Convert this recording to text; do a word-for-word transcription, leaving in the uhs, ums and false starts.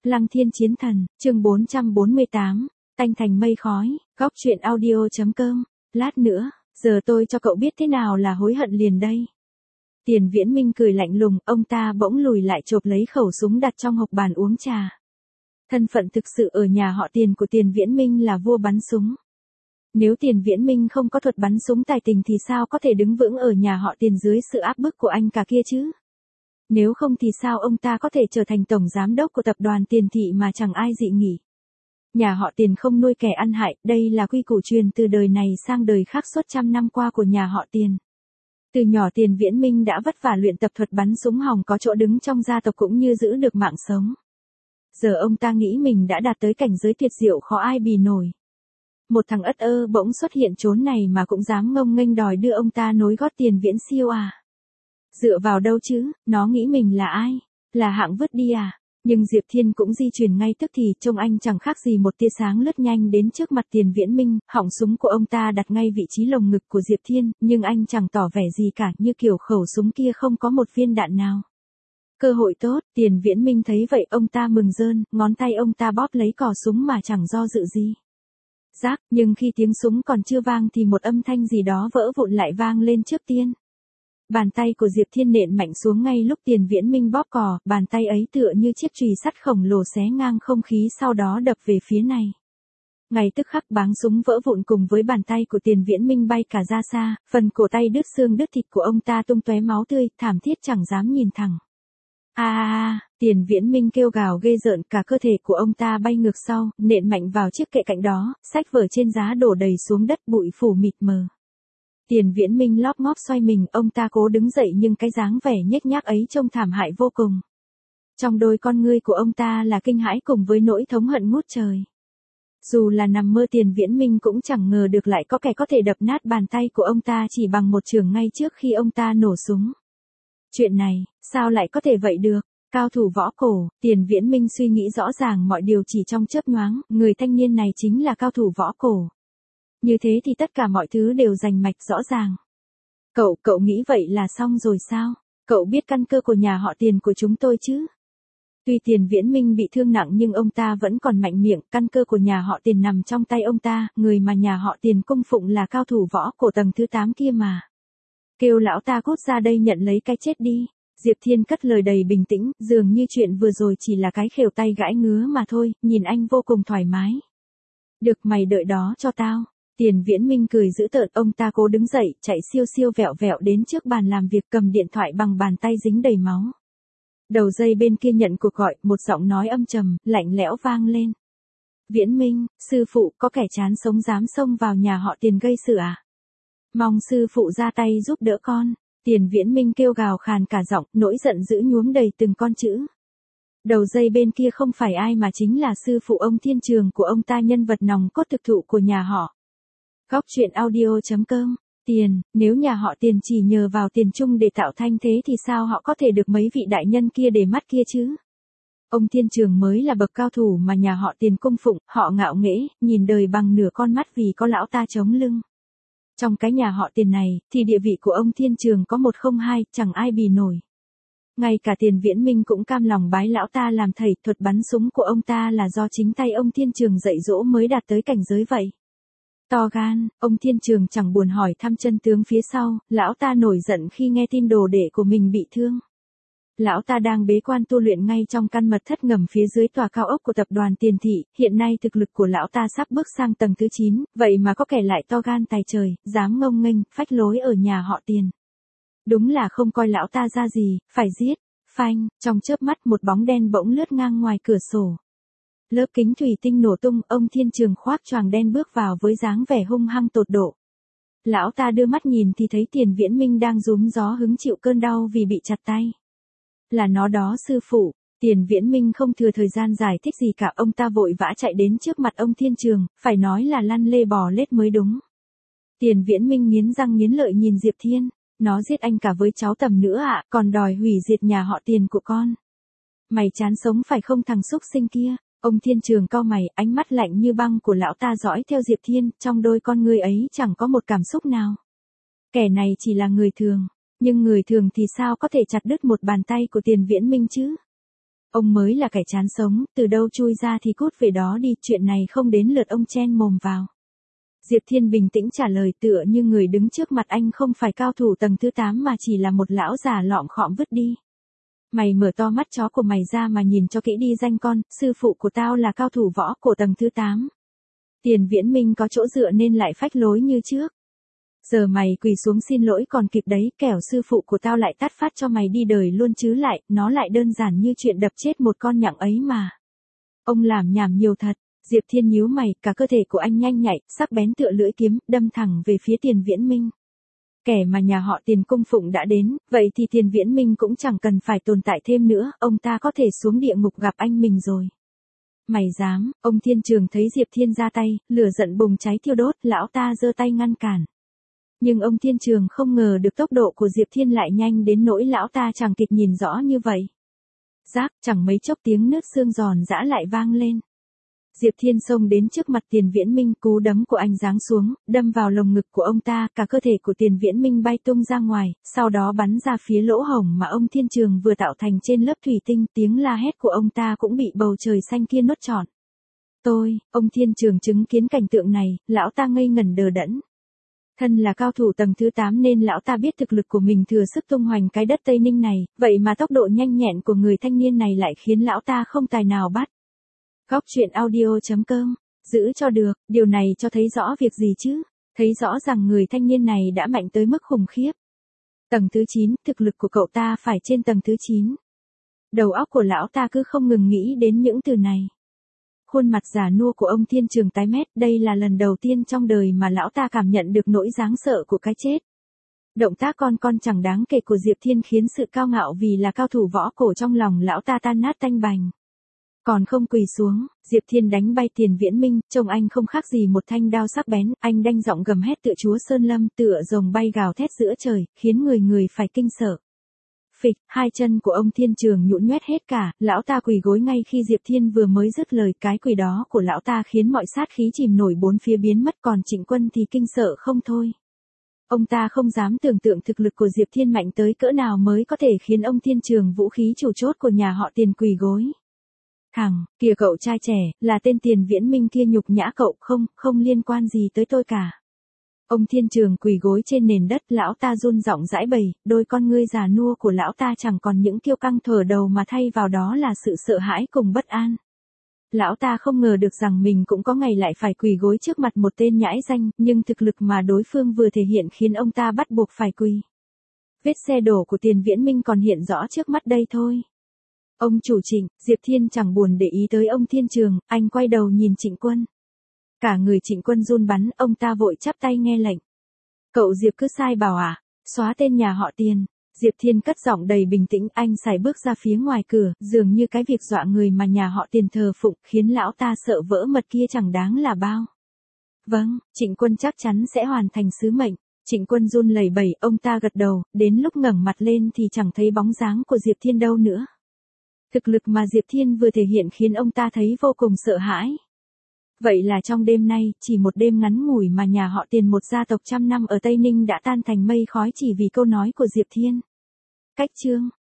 Lăng Thiên Chiến Thần, chương bốn trăm bốn mươi tám, tanh thành mây khói, góc truyện audio.com, lát nữa, giờ tôi cho cậu biết thế nào là hối hận liền đây. Tiền Viễn Minh cười lạnh lùng, ông ta bỗng lùi lại chộp lấy khẩu súng đặt trong hộc bàn uống trà. Thân phận thực sự ở nhà họ Tiền của Tiền Viễn Minh là vua bắn súng. Nếu Tiền Viễn Minh không có thuật bắn súng tài tình thì sao có thể đứng vững ở nhà họ Tiền dưới sự áp bức của anh cả kia chứ? Nếu không thì sao ông ta có thể trở thành tổng giám đốc của tập đoàn Tiền Thị mà chẳng ai dị nghị? Nhà họ Tiền không nuôi kẻ ăn hại, đây là quy củ truyền từ đời này sang đời khác suốt trăm năm qua của nhà họ Tiền. Từ nhỏ Tiền Viễn Minh đã vất vả luyện tập thuật bắn súng hòng có chỗ đứng trong gia tộc cũng như giữ được mạng sống. Giờ ông ta nghĩ mình đã đạt tới cảnh giới tuyệt diệu khó ai bì nổi. Một thằng ất ơ bỗng xuất hiện chốn này mà cũng dám ngông nghênh đòi đưa ông ta nối gót Tiền Viễn siêu à? Dựa vào đâu chứ, nó nghĩ mình là ai? Là hạng vứt đi à? Nhưng Diệp Thiên cũng di chuyển ngay tức thì, trông anh chẳng khác gì một tia sáng lướt nhanh đến trước mặt Tiền Viễn Minh, họng súng của ông ta đặt ngay vị trí lồng ngực của Diệp Thiên, nhưng anh chẳng tỏ vẻ gì cả, như kiểu khẩu súng kia không có một viên đạn nào. Cơ hội tốt, Tiền Viễn Minh thấy vậy ông ta mừng rơn, ngón tay ông ta bóp lấy cò súng mà chẳng do dự gì. Rác, nhưng khi tiếng súng còn chưa vang thì một âm thanh gì đó vỡ vụn lại vang lên trước tiên. Bàn tay của Diệp Thiên nện mạnh xuống ngay lúc Tiền Viễn Minh bóp cò, bàn tay ấy tựa như chiếc chùy sắt khổng lồ xé ngang không khí sau đó đập về phía này. Ngay tức khắc báng súng vỡ vụn cùng với bàn tay của Tiền Viễn Minh bay cả ra xa, phần cổ tay đứt xương đứt thịt của ông ta tung tóe máu tươi, thảm thiết chẳng dám nhìn thẳng. A a a, Tiền Viễn Minh kêu gào ghê rợn, cả cơ thể của ông ta bay ngược sau, nện mạnh vào chiếc kệ cạnh đó, sách vở trên giá đổ đầy xuống đất, bụi phủ mịt mờ. Tiền Viễn Minh lóp ngóp xoay mình, ông ta cố đứng dậy nhưng cái dáng vẻ nhếch nhác ấy trông thảm hại vô cùng. Trong đôi con ngươi của ông ta là kinh hãi cùng với nỗi thống hận ngút trời. Dù là nằm mơ Tiền Viễn Minh cũng chẳng ngờ được lại có kẻ có thể đập nát bàn tay của ông ta chỉ bằng một chưởng ngay trước khi ông ta nổ súng. Chuyện này, sao lại có thể vậy được? Cao thủ võ cổ, Tiền Viễn Minh suy nghĩ rõ ràng mọi điều chỉ trong chớp nhoáng, người thanh niên này chính là cao thủ võ cổ. Như thế thì tất cả mọi thứ đều rành mạch rõ ràng. Cậu, cậu nghĩ vậy là xong rồi sao? Cậu biết căn cơ của nhà họ Tiền của chúng tôi chứ? Tuy Tiền Viễn Minh bị thương nặng nhưng ông ta vẫn còn mạnh miệng, căn cơ của nhà họ Tiền nằm trong tay ông ta, người mà nhà họ Tiền cung phụng là cao thủ võ cổ tầng thứ tám kia mà. Kêu lão ta cút ra đây nhận lấy cái chết đi. Diệp Thiên cất lời đầy bình tĩnh, dường như chuyện vừa rồi chỉ là cái khều tay gãi ngứa mà thôi, nhìn anh vô cùng thoải mái. Được, mày đợi đó cho tao. Tiền Viễn Minh cười dữ tợn, ông ta cố đứng dậy, chạy siêu siêu vẹo vẹo đến trước bàn làm việc, cầm điện thoại bằng bàn tay dính đầy máu. Đầu dây bên kia nhận cuộc gọi, một giọng nói âm trầm, lạnh lẽo vang lên. Viễn Minh, sư phụ, có kẻ chán sống dám xông vào nhà họ Tiền gây sự à? Mong sư phụ ra tay giúp đỡ con. Tiền Viễn Minh kêu gào khàn cả giọng, nỗi giận dữ nhuốm đầy từng con chữ. Đầu dây bên kia không phải ai mà chính là sư phụ ông Thiên Trường của ông ta, nhân vật nòng cốt thực thụ của nhà họ. Góc truyện audio.com, Tiền, nếu nhà họ Tiền chỉ nhờ vào tiền chung để tạo thanh thế thì sao họ có thể được mấy vị đại nhân kia để mắt kia chứ? Ông Thiên Trường mới là bậc cao thủ mà nhà họ Tiền cung phụng, họ ngạo nghễ, nhìn đời bằng nửa con mắt vì có lão ta chống lưng. Trong cái nhà họ Tiền này, thì địa vị của ông Thiên Trường có một không hai, chẳng ai bì nổi. Ngay cả Tiền Viễn Minh cũng cam lòng bái lão ta làm thầy, thuật bắn súng của ông ta là do chính tay ông Thiên Trường dạy dỗ mới đạt tới cảnh giới vậy. To gan, ông Thiên Trường chẳng buồn hỏi thăm chân tướng phía sau, lão ta nổi giận khi nghe tin đồ đệ của mình bị thương. Lão ta đang bế quan tu luyện ngay trong căn mật thất ngầm phía dưới tòa cao ốc của tập đoàn Tiền Thị, hiện nay thực lực của lão ta sắp bước sang tầng thứ chín, vậy mà có kẻ lại to gan tài trời, dám ngông nghênh, phách lối ở nhà họ Tiền. Đúng là không coi lão ta ra gì, phải giết. Phanh, trong chớp mắt một bóng đen bỗng lướt ngang ngoài cửa sổ. Lớp kính thủy tinh nổ tung, ông Thiên Trường khoác choàng đen bước vào với dáng vẻ hung hăng tột độ. Lão ta đưa mắt nhìn thì thấy Tiền Viễn Minh đang rúm gió hứng chịu cơn đau vì bị chặt tay. Là nó đó sư phụ. Tiền Viễn Minh không thừa thời gian giải thích gì cả, ông ta vội vã chạy đến trước mặt ông Thiên Trường, phải nói là lăn lê bò lết mới đúng. Tiền Viễn Minh nghiến răng nghiến lợi nhìn Diệp Thiên, nó giết anh cả với cháu Tầm nữa ạ, à, còn đòi hủy diệt nhà họ Tiền của con. Mày chán sống phải không thằng xúc sinh kia? Ông Thiên Trường cau mày, ánh mắt lạnh như băng của lão ta dõi theo Diệp Thiên, trong đôi con ngươi ấy chẳng có một cảm xúc nào. Kẻ này chỉ là người thường, nhưng người thường thì sao có thể chặt đứt một bàn tay của Tiền Viễn Minh chứ? Ông mới là kẻ chán sống, từ đâu chui ra thì cút về đó đi, chuyện này không đến lượt ông chen mồm vào. Diệp Thiên bình tĩnh trả lời, tựa như người đứng trước mặt anh không phải cao thủ tầng thứ tám mà chỉ là một lão già lọm khọm vứt đi. Mày mở to mắt chó của mày ra mà nhìn cho kỹ đi danh con, sư phụ của tao là cao thủ võ cổ tầng thứ tám. Tiền Viễn Minh có chỗ dựa nên lại phách lối như trước. Giờ mày quỳ xuống xin lỗi còn kịp đấy, kẻo sư phụ của tao lại tát phát cho mày đi đời luôn chứ lại, nó lại đơn giản như chuyện đập chết một con nhặng ấy mà. Ông làm nhảm nhiều thật. Diệp Thiên nhíu mày, cả cơ thể của anh nhanh nhạy, sắc bén tựa lưỡi kiếm, đâm thẳng về phía Tiền Viễn Minh. Kẻ mà nhà họ Tiền cung phụng đã đến, vậy thì Tiền Viễn Minh cũng chẳng cần phải tồn tại thêm nữa, ông ta có thể xuống địa ngục gặp anh mình rồi. Mày dám, ông Thiên Trường thấy Diệp Thiên ra tay, lửa giận bùng cháy thiêu đốt, lão ta giơ tay ngăn cản. Nhưng ông Thiên Trường không ngờ được tốc độ của Diệp Thiên lại nhanh đến nỗi lão ta chẳng kịp nhìn rõ như vậy. Rác, chẳng mấy chốc tiếng nứt xương giòn giã lại vang lên. Diệp Thiên xông đến trước mặt Tiền Viễn Minh, cú đấm của anh giáng xuống, đâm vào lồng ngực của ông ta, cả cơ thể của Tiền Viễn Minh bay tung ra ngoài, sau đó bắn ra phía lỗ hổng mà ông Thiên Trường vừa tạo thành trên lớp thủy tinh, tiếng la hét của ông ta cũng bị bầu trời xanh kia nuốt trọn. Tôi, ông Thiên Trường chứng kiến cảnh tượng này, lão ta ngây ngẩn đờ đẫn. Thân là cao thủ tầng thứ tám nên lão ta biết thực lực của mình thừa sức tung hoành cái đất Tây Ninh này, vậy mà tốc độ nhanh nhẹn của người thanh niên này lại khiến lão ta không tài nào bắt. Góc truyện audio chấm com, giữ cho được, điều này cho thấy rõ việc gì chứ? Thấy rõ rằng người thanh niên này đã mạnh tới mức khủng khiếp. Tầng thứ chín, thực lực của cậu ta phải trên tầng thứ chín. Đầu óc của lão ta cứ không ngừng nghĩ đến những từ này. Khuôn mặt già nua của ông Thiên Trường tái mét, đây là lần đầu tiên trong đời mà lão ta cảm nhận được nỗi đáng sợ của cái chết. Động tác con con chẳng đáng kể của Diệp Thiên khiến sự cao ngạo vì là cao thủ võ cổ trong lòng lão ta tan nát tanh bành. Còn không quỳ xuống, Diệp Thiên đánh bay Tiền Viễn Minh, trông anh không khác gì một thanh đao sắc bén, anh đanh giọng gầm hét tựa chúa Sơn Lâm, tựa rồng bay gào thét giữa trời, khiến người người phải kinh sợ. Phịch, hai chân của ông Thiên Trường nhũn nhét hết cả, lão ta quỳ gối ngay khi Diệp Thiên vừa mới dứt lời, cái quỳ đó của lão ta khiến mọi sát khí chìm nổi bốn phía biến mất, còn Trịnh Quân thì kinh sợ không thôi. Ông ta không dám tưởng tượng thực lực của Diệp Thiên mạnh tới cỡ nào mới có thể khiến ông Thiên Trường vũ khí chủ chốt của nhà họ Tiền quỳ gối. Thằng, kìa cậu trai trẻ, là tên Tiền Viễn Minh kia nhục nhã cậu, không, không liên quan gì tới tôi cả. Ông Thiên Trường quỳ gối trên nền đất, lão ta run giọng giãi bày, đôi con ngươi già nua của lão ta chẳng còn những kiêu căng thở đầu mà thay vào đó là sự sợ hãi cùng bất an. Lão ta không ngờ được rằng mình cũng có ngày lại phải quỳ gối trước mặt một tên nhãi danh, nhưng thực lực mà đối phương vừa thể hiện khiến ông ta bắt buộc phải quỳ. Vết xe đổ của Tiền Viễn Minh còn hiện rõ trước mắt đây thôi. Ông chủ Trịnh, Diệp Thiên chẳng buồn để ý tới ông Thiên Trường, anh quay đầu nhìn Trịnh Quân. Cả người Trịnh Quân run bắn, ông ta vội chắp tay nghe lệnh. Cậu Diệp cứ sai bảo à, xóa tên nhà họ Tiền. Diệp Thiên cất giọng đầy bình tĩnh, anh sải bước ra phía ngoài cửa, dường như cái việc dọa người mà nhà họ Tiền thờ phụng khiến lão ta sợ vỡ mật kia chẳng đáng là bao. Vâng, Trịnh Quân chắc chắn sẽ hoàn thành sứ mệnh. Trịnh Quân run lẩy bẩy, ông ta gật đầu, đến lúc ngẩng mặt lên thì chẳng thấy bóng dáng của Diệp Thiên đâu nữa. Thực lực mà Diệp Thiên vừa thể hiện khiến ông ta thấy vô cùng sợ hãi. Vậy là trong đêm nay, chỉ một đêm ngắn ngủi mà nhà họ Tiền, một gia tộc trăm năm ở Tây Ninh đã tan thành mây khói chỉ vì câu nói của Diệp Thiên. Cách chương